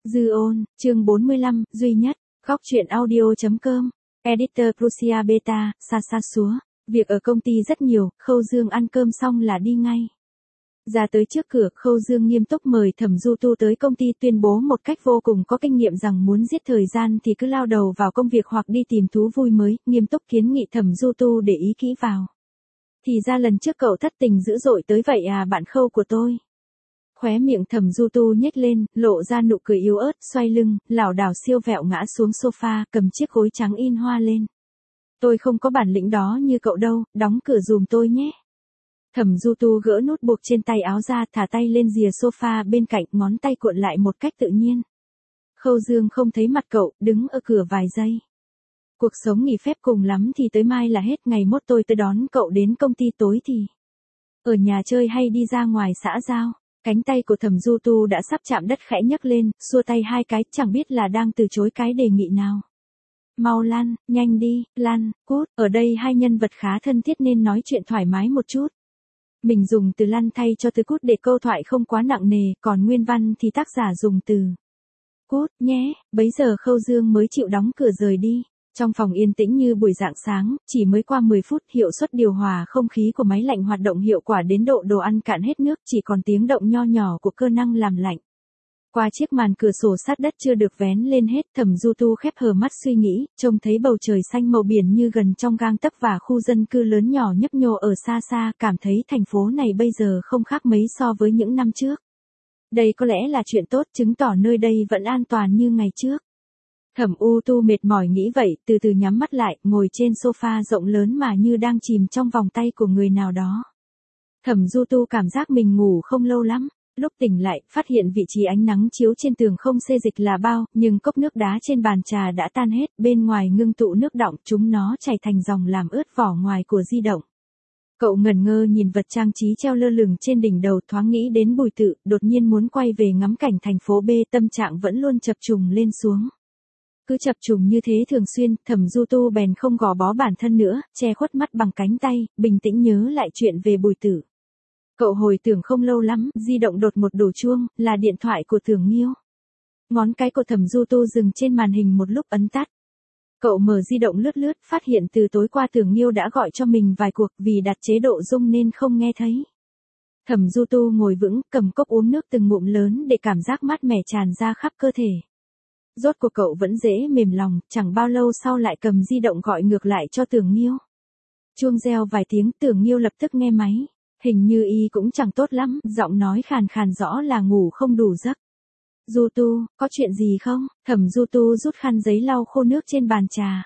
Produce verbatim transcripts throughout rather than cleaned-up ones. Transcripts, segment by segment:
Dư ôn, chương bốn mươi lăm, duy nhất, góc truyện audio.com, Editor Prussia Beta, xa xa xúa. Việc ở công ty rất nhiều, Khâu Dương ăn cơm xong là đi ngay. Ra tới trước cửa, Khâu Dương nghiêm túc mời Thẩm Du Tu tới công ty, tuyên bố một cách vô cùng có kinh nghiệm rằng muốn giết thời gian thì cứ lao đầu vào công việc hoặc đi tìm thú vui mới, nghiêm túc kiến nghị Thẩm Du Tu để ý kỹ vào. Thì ra lần trước cậu thất tình dữ dội tới vậy à bạn Khâu của tôi. Khóe miệng Thẩm Du Tu nhếch lên, lộ ra nụ cười yếu ớt, xoay lưng, lảo đảo siêu vẹo ngã xuống sofa, cầm chiếc gối trắng in hoa lên. Tôi không có bản lĩnh đó như cậu đâu, đóng cửa giùm tôi nhé. Thẩm Du Tu gỡ nút buộc trên tay áo ra, thả tay lên rìa sofa bên cạnh, ngón tay cuộn lại một cách tự nhiên. Khâu Dương không thấy mặt cậu, đứng ở cửa vài giây. Cuộc sống nghỉ phép cùng lắm thì tới mai là hết, ngày mốt tôi tới đón cậu đến công ty, tối thì ở nhà chơi hay đi ra ngoài xã giao. Cánh tay của Thẩm Du Tu đã sắp chạm đất khẽ nhấc lên, xua tay hai cái, chẳng biết là đang từ chối cái đề nghị nào. Mau lăn, nhanh đi, lăn, cút, ở đây hai nhân vật khá thân thiết nên nói chuyện thoải mái một chút. Mình dùng từ lăn thay cho từ cút để câu thoại không quá nặng nề, còn nguyên văn thì tác giả dùng từ cút nhé. Bấy giờ Khâu Dương mới chịu đóng cửa rời đi. Trong phòng yên tĩnh như buổi rạng sáng, chỉ mới qua mười phút, hiệu suất điều hòa không khí của máy lạnh hoạt động hiệu quả đến độ đồ ăn cạn hết nước, chỉ còn tiếng động nho nhỏ của cơ năng làm lạnh. Qua chiếc màn cửa sổ sát đất chưa được vén lên hết, Thẩm Du Tu khép hờ mắt suy nghĩ, trông thấy bầu trời xanh màu biển như gần trong gang tấc và khu dân cư lớn nhỏ nhấp nhô ở xa xa, cảm thấy thành phố này bây giờ không khác mấy so với những năm trước. Đây có lẽ là chuyện tốt, chứng tỏ nơi đây vẫn an toàn như ngày trước. Thẩm U Tu mệt mỏi nghĩ vậy, từ từ nhắm mắt lại, ngồi trên sofa rộng lớn mà như đang chìm trong vòng tay của người nào đó. Thẩm Du Tu cảm giác mình ngủ không lâu lắm. Lúc tỉnh lại, phát hiện vị trí ánh nắng chiếu trên tường không xê dịch là bao, nhưng cốc nước đá trên bàn trà đã tan hết, bên ngoài ngưng tụ nước đọng, chúng nó chảy thành dòng làm ướt vỏ ngoài của di động. Cậu ngẩn ngơ nhìn vật trang trí treo lơ lửng trên đỉnh đầu, thoáng nghĩ đến Bùi Tự, đột nhiên muốn quay về ngắm cảnh thành phố B, tâm trạng vẫn luôn chập trùng lên xuống. Cứ chập trùng như thế thường xuyên, Thẩm Du Tu bèn không gò bó bản thân nữa, che khuất mắt bằng cánh tay, bình tĩnh nhớ lại chuyện về Bùi Tự. Cậu hồi tưởng không lâu lắm, di động đột một đổ chuông, là điện thoại của Tưởng Nghiêu. Ngón cái của Thẩm Du Tu dừng trên màn hình một lúc ấn tắt. Cậu mở di động lướt lướt, phát hiện từ tối qua Tưởng Nghiêu đã gọi cho mình vài cuộc, vì đặt chế độ rung nên không nghe thấy. Thẩm Du Tu ngồi vững, cầm cốc uống nước từng ngụm lớn để cảm giác mát mẻ tràn ra khắp cơ thể. Rốt cuộc cậu vẫn dễ mềm lòng, chẳng bao lâu sau lại cầm di động gọi ngược lại cho Tưởng Nghiêu. Chuông reo vài tiếng, Tưởng Nghiêu lập tức nghe máy. Hình như y cũng chẳng tốt lắm, giọng nói khàn khàn rõ là ngủ không đủ giấc. Du Tu, có chuyện gì không? Thẩm Du Tu rút khăn giấy lau khô nước trên bàn trà.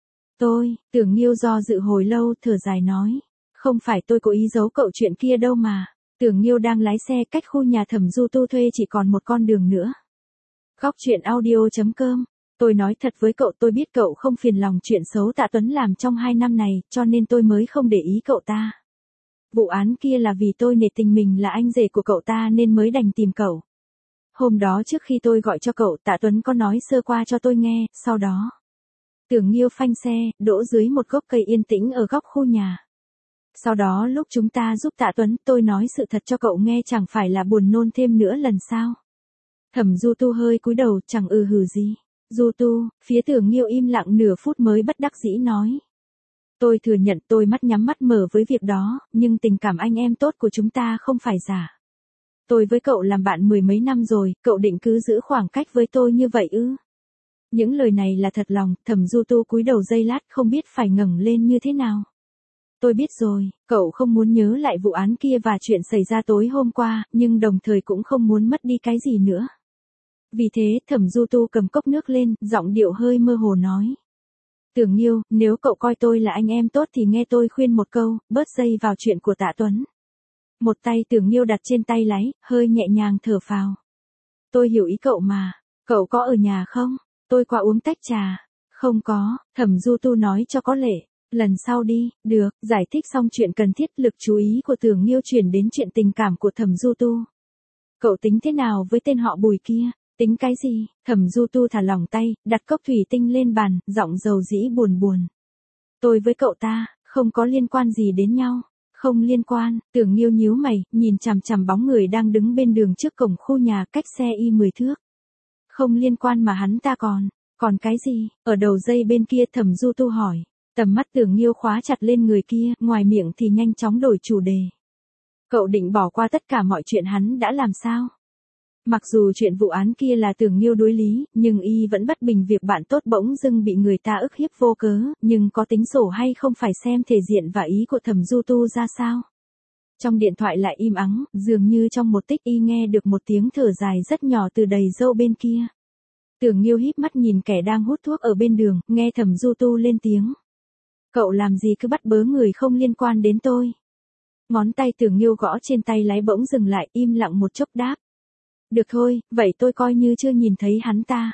Tôi, Tưởng Nghiêu do dự hồi lâu, thở dài nói. Không phải tôi cố ý giấu cậu chuyện kia đâu mà. Tưởng Nghiêu đang lái xe cách khu nhà Thẩm Du Tu thuê chỉ còn một con đường nữa. Góc truyện audio.com. Tôi nói thật với cậu, tôi biết cậu không phiền lòng chuyện xấu Tạ Tuấn làm trong hai năm này, cho nên tôi mới không để ý cậu ta. Vụ án kia là vì tôi nể tình mình là anh rể của cậu ta nên mới đành tìm cậu. Hôm đó trước khi tôi gọi cho cậu, Tạ Tuấn có nói sơ qua cho tôi nghe, sau đó Tưởng Nghiêu phanh xe, đỗ dưới một gốc cây yên tĩnh ở góc khu nhà. Sau đó lúc chúng ta giúp Tạ Tuấn, tôi nói sự thật cho cậu nghe, chẳng phải là buồn nôn thêm nữa lần sao? Thẩm Du Tu hơi cúi đầu, chẳng ừ hừ gì. Du Tu, phía Tưởng Nghiêu im lặng nửa phút mới bất đắc dĩ nói. Tôi thừa nhận tôi mắt nhắm mắt mở với việc đó, nhưng tình cảm anh em tốt của chúng ta không phải giả. Tôi với cậu làm bạn mười mấy năm rồi, cậu định cứ giữ khoảng cách với tôi như vậy ư? Những lời này là thật lòng. Thẩm Du Tu cúi đầu giây lát, không biết phải ngẩng lên như thế nào. Tôi biết rồi, cậu không muốn nhớ lại vụ án kia và chuyện xảy ra tối hôm qua, nhưng đồng thời cũng không muốn mất đi cái gì nữa. Vì thế, Thẩm Du Tu cầm cốc nước lên, giọng điệu hơi mơ hồ nói. Tưởng Nghiêu, nếu cậu coi tôi là anh em tốt thì nghe tôi khuyên một câu, bớt dây vào chuyện của Tạ Tuấn. Một tay Tưởng Nghiêu đặt trên tay lái, hơi nhẹ nhàng thở phào. Tôi hiểu ý cậu mà, cậu có ở nhà không? Tôi qua uống tách trà. Không có, Thẩm Du Tu nói cho có lệ. Lần sau đi, được, giải thích xong chuyện cần thiết, lực chú ý của Tưởng Nghiêu chuyển đến chuyện tình cảm của Thẩm Du Tu. Cậu tính thế nào với tên họ Bùi kia? Tính cái gì? Thẩm Du Tu thả lỏng tay, đặt cốc thủy tinh lên bàn, giọng dầu dĩ buồn buồn. Tôi với cậu ta, không có liên quan gì đến nhau. Không liên quan. Tưởng Nghiêu nhíu mày, nhìn chằm chằm bóng người đang đứng bên đường trước cổng khu nhà cách xe y mười thước. Không liên quan mà hắn ta còn, còn cái gì? Ở đầu dây bên kia Thẩm Du Tu hỏi. Tầm mắt Tưởng Nghiêu khóa chặt lên người kia, ngoài miệng thì nhanh chóng đổi chủ đề. Cậu định bỏ qua tất cả mọi chuyện hắn đã làm sao? Mặc dù chuyện vụ án kia là Tưởng Nghiêu đối lý, nhưng y vẫn bất bình việc bạn tốt bỗng dưng bị người ta ức hiếp vô cớ, nhưng có tính sổ hay không phải xem thể diện và ý của Thẩm Du Tu ra sao. Trong điện thoại lại im ắng, dường như trong một tích y nghe được một tiếng thở dài rất nhỏ từ đầy dâu bên kia. Tưởng Nghiêu híp mắt nhìn kẻ đang hút thuốc ở bên đường, nghe Thẩm Du Tu lên tiếng. Cậu làm gì cứ bắt bớ người không liên quan đến tôi. Ngón tay Tưởng Nghiêu gõ trên tay lái bỗng dừng lại, im lặng một chốc đáp. Được thôi, vậy tôi coi như chưa nhìn thấy hắn ta.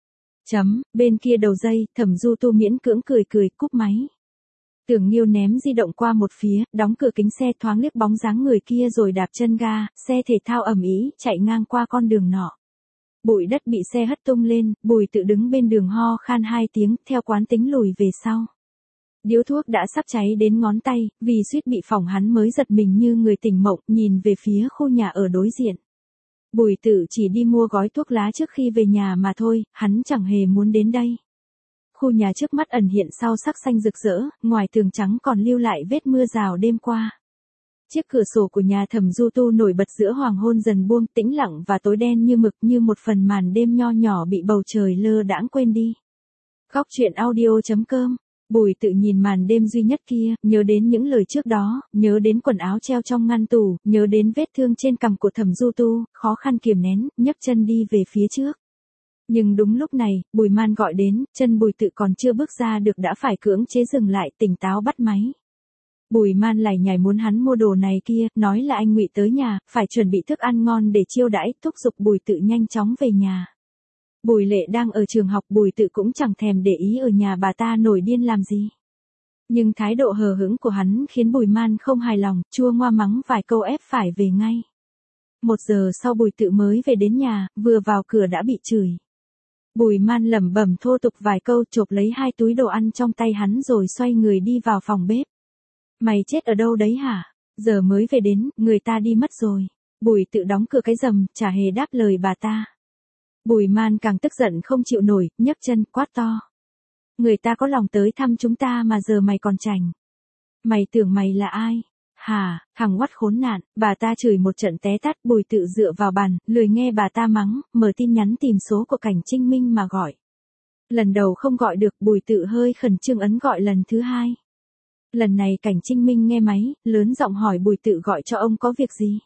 Chấm, bên kia đầu dây, Thẩm Du Tu miễn cưỡng cười cười, cúp máy. Tưởng Nghiêu ném di động qua một phía, đóng cửa kính xe, thoáng liếc bóng dáng người kia rồi đạp chân ga, xe thể thao ầm ĩ chạy ngang qua con đường nọ. Bụi đất bị xe hất tung lên, Bùi Tự đứng bên đường ho khan hai tiếng, theo quán tính lùi về sau. Điếu thuốc đã sắp cháy đến ngón tay, vì suýt bị phỏng hắn mới giật mình như người tỉnh mộng, nhìn về phía khu nhà ở đối diện. Bùi Tự chỉ đi mua gói thuốc lá trước khi về nhà mà thôi, hắn chẳng hề muốn đến đây. Khu nhà trước mắt ẩn hiện sau sắc xanh rực rỡ, ngoài tường trắng còn lưu lại vết mưa rào đêm qua. Chiếc cửa sổ của nhà Thẩm Du Tu nổi bật giữa hoàng hôn dần buông, tĩnh lặng và tối đen như mực, như một phần màn đêm nho nhỏ bị bầu trời lơ đãng quên đi. Góc truyện audio chấm com. Bùi Tự nhìn màn đêm duy nhất kia, nhớ đến những lời trước đó, nhớ đến quần áo treo trong ngăn tủ, nhớ đến vết thương trên cằm của Thẩm Du Tu, khó khăn kiềm nén, nhấc chân đi về phía trước. Nhưng đúng lúc này, Bùi Man gọi đến, chân Bùi Tự còn chưa bước ra được đã phải cưỡng chế dừng lại, tỉnh táo bắt máy. Bùi Man lải nhải muốn hắn mua đồ này kia, nói là anh Ngụy tới nhà, phải chuẩn bị thức ăn ngon để chiêu đãi, thúc giục Bùi Tự nhanh chóng về nhà. Bùi Lệ đang ở trường học, Bùi Tự cũng chẳng thèm để ý ở nhà bà ta nổi điên làm gì. Nhưng thái độ hờ hững của hắn khiến Bùi Man không hài lòng, chua ngoa mắng vài câu ép phải về ngay. Một giờ sau Bùi Tự mới về đến nhà, vừa vào cửa đã bị chửi. Bùi Man lẩm bẩm thô tục vài câu, chộp lấy hai túi đồ ăn trong tay hắn rồi xoay người đi vào phòng bếp. Mày chết ở đâu đấy hả? Giờ mới về đến, người ta đi mất rồi. Bùi Tự đóng cửa cái rầm, chả hề đáp lời bà ta. Bùi Man càng tức giận không chịu nổi, nhấc chân, quát to. Người ta có lòng tới thăm chúng ta mà giờ mày còn chảnh. Mày tưởng mày là ai? Hả, thằng oắt khốn nạn, bà ta chửi một trận té tát. Bùi Tự dựa vào bàn, lười nghe bà ta mắng, mở tin nhắn tìm số của Cảnh Trinh Minh mà gọi. Lần đầu không gọi được, Bùi Tự hơi khẩn trương ấn gọi lần thứ hai. Lần này Cảnh Trinh Minh nghe máy, lớn giọng hỏi Bùi Tự gọi cho ông có việc gì.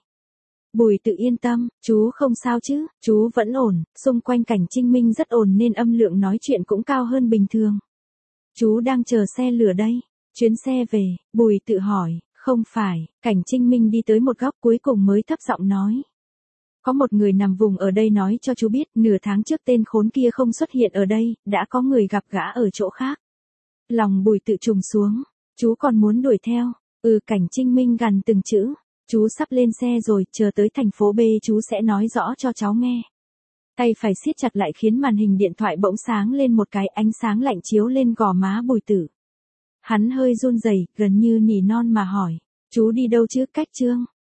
Bùi Tự yên tâm, chú không sao chứ, chú vẫn ổn, xung quanh Cảnh Trinh Minh rất ổn nên âm lượng nói chuyện cũng cao hơn bình thường. Chú đang chờ xe lửa đây, chuyến xe về, Bùi Tự hỏi, không phải, Cảnh Trinh Minh đi tới một góc cuối cùng mới thấp giọng nói. Có một người nằm vùng ở đây nói cho chú biết, nửa tháng trước tên khốn kia không xuất hiện ở đây, đã có người gặp gã ở chỗ khác. Lòng Bùi Tự trùng xuống, chú còn muốn đuổi theo, ừ Cảnh Trinh Minh gằn từng chữ. Chú sắp lên xe rồi, chờ tới thành phố B chú sẽ nói rõ cho cháu nghe. Tay phải siết chặt lại khiến màn hình điện thoại bỗng sáng lên một cái, ánh sáng lạnh chiếu lên gò má Bùi Tự. Hắn hơi run rẩy, gần như nỉ non mà hỏi, chú đi đâu chứ, Cách Trương?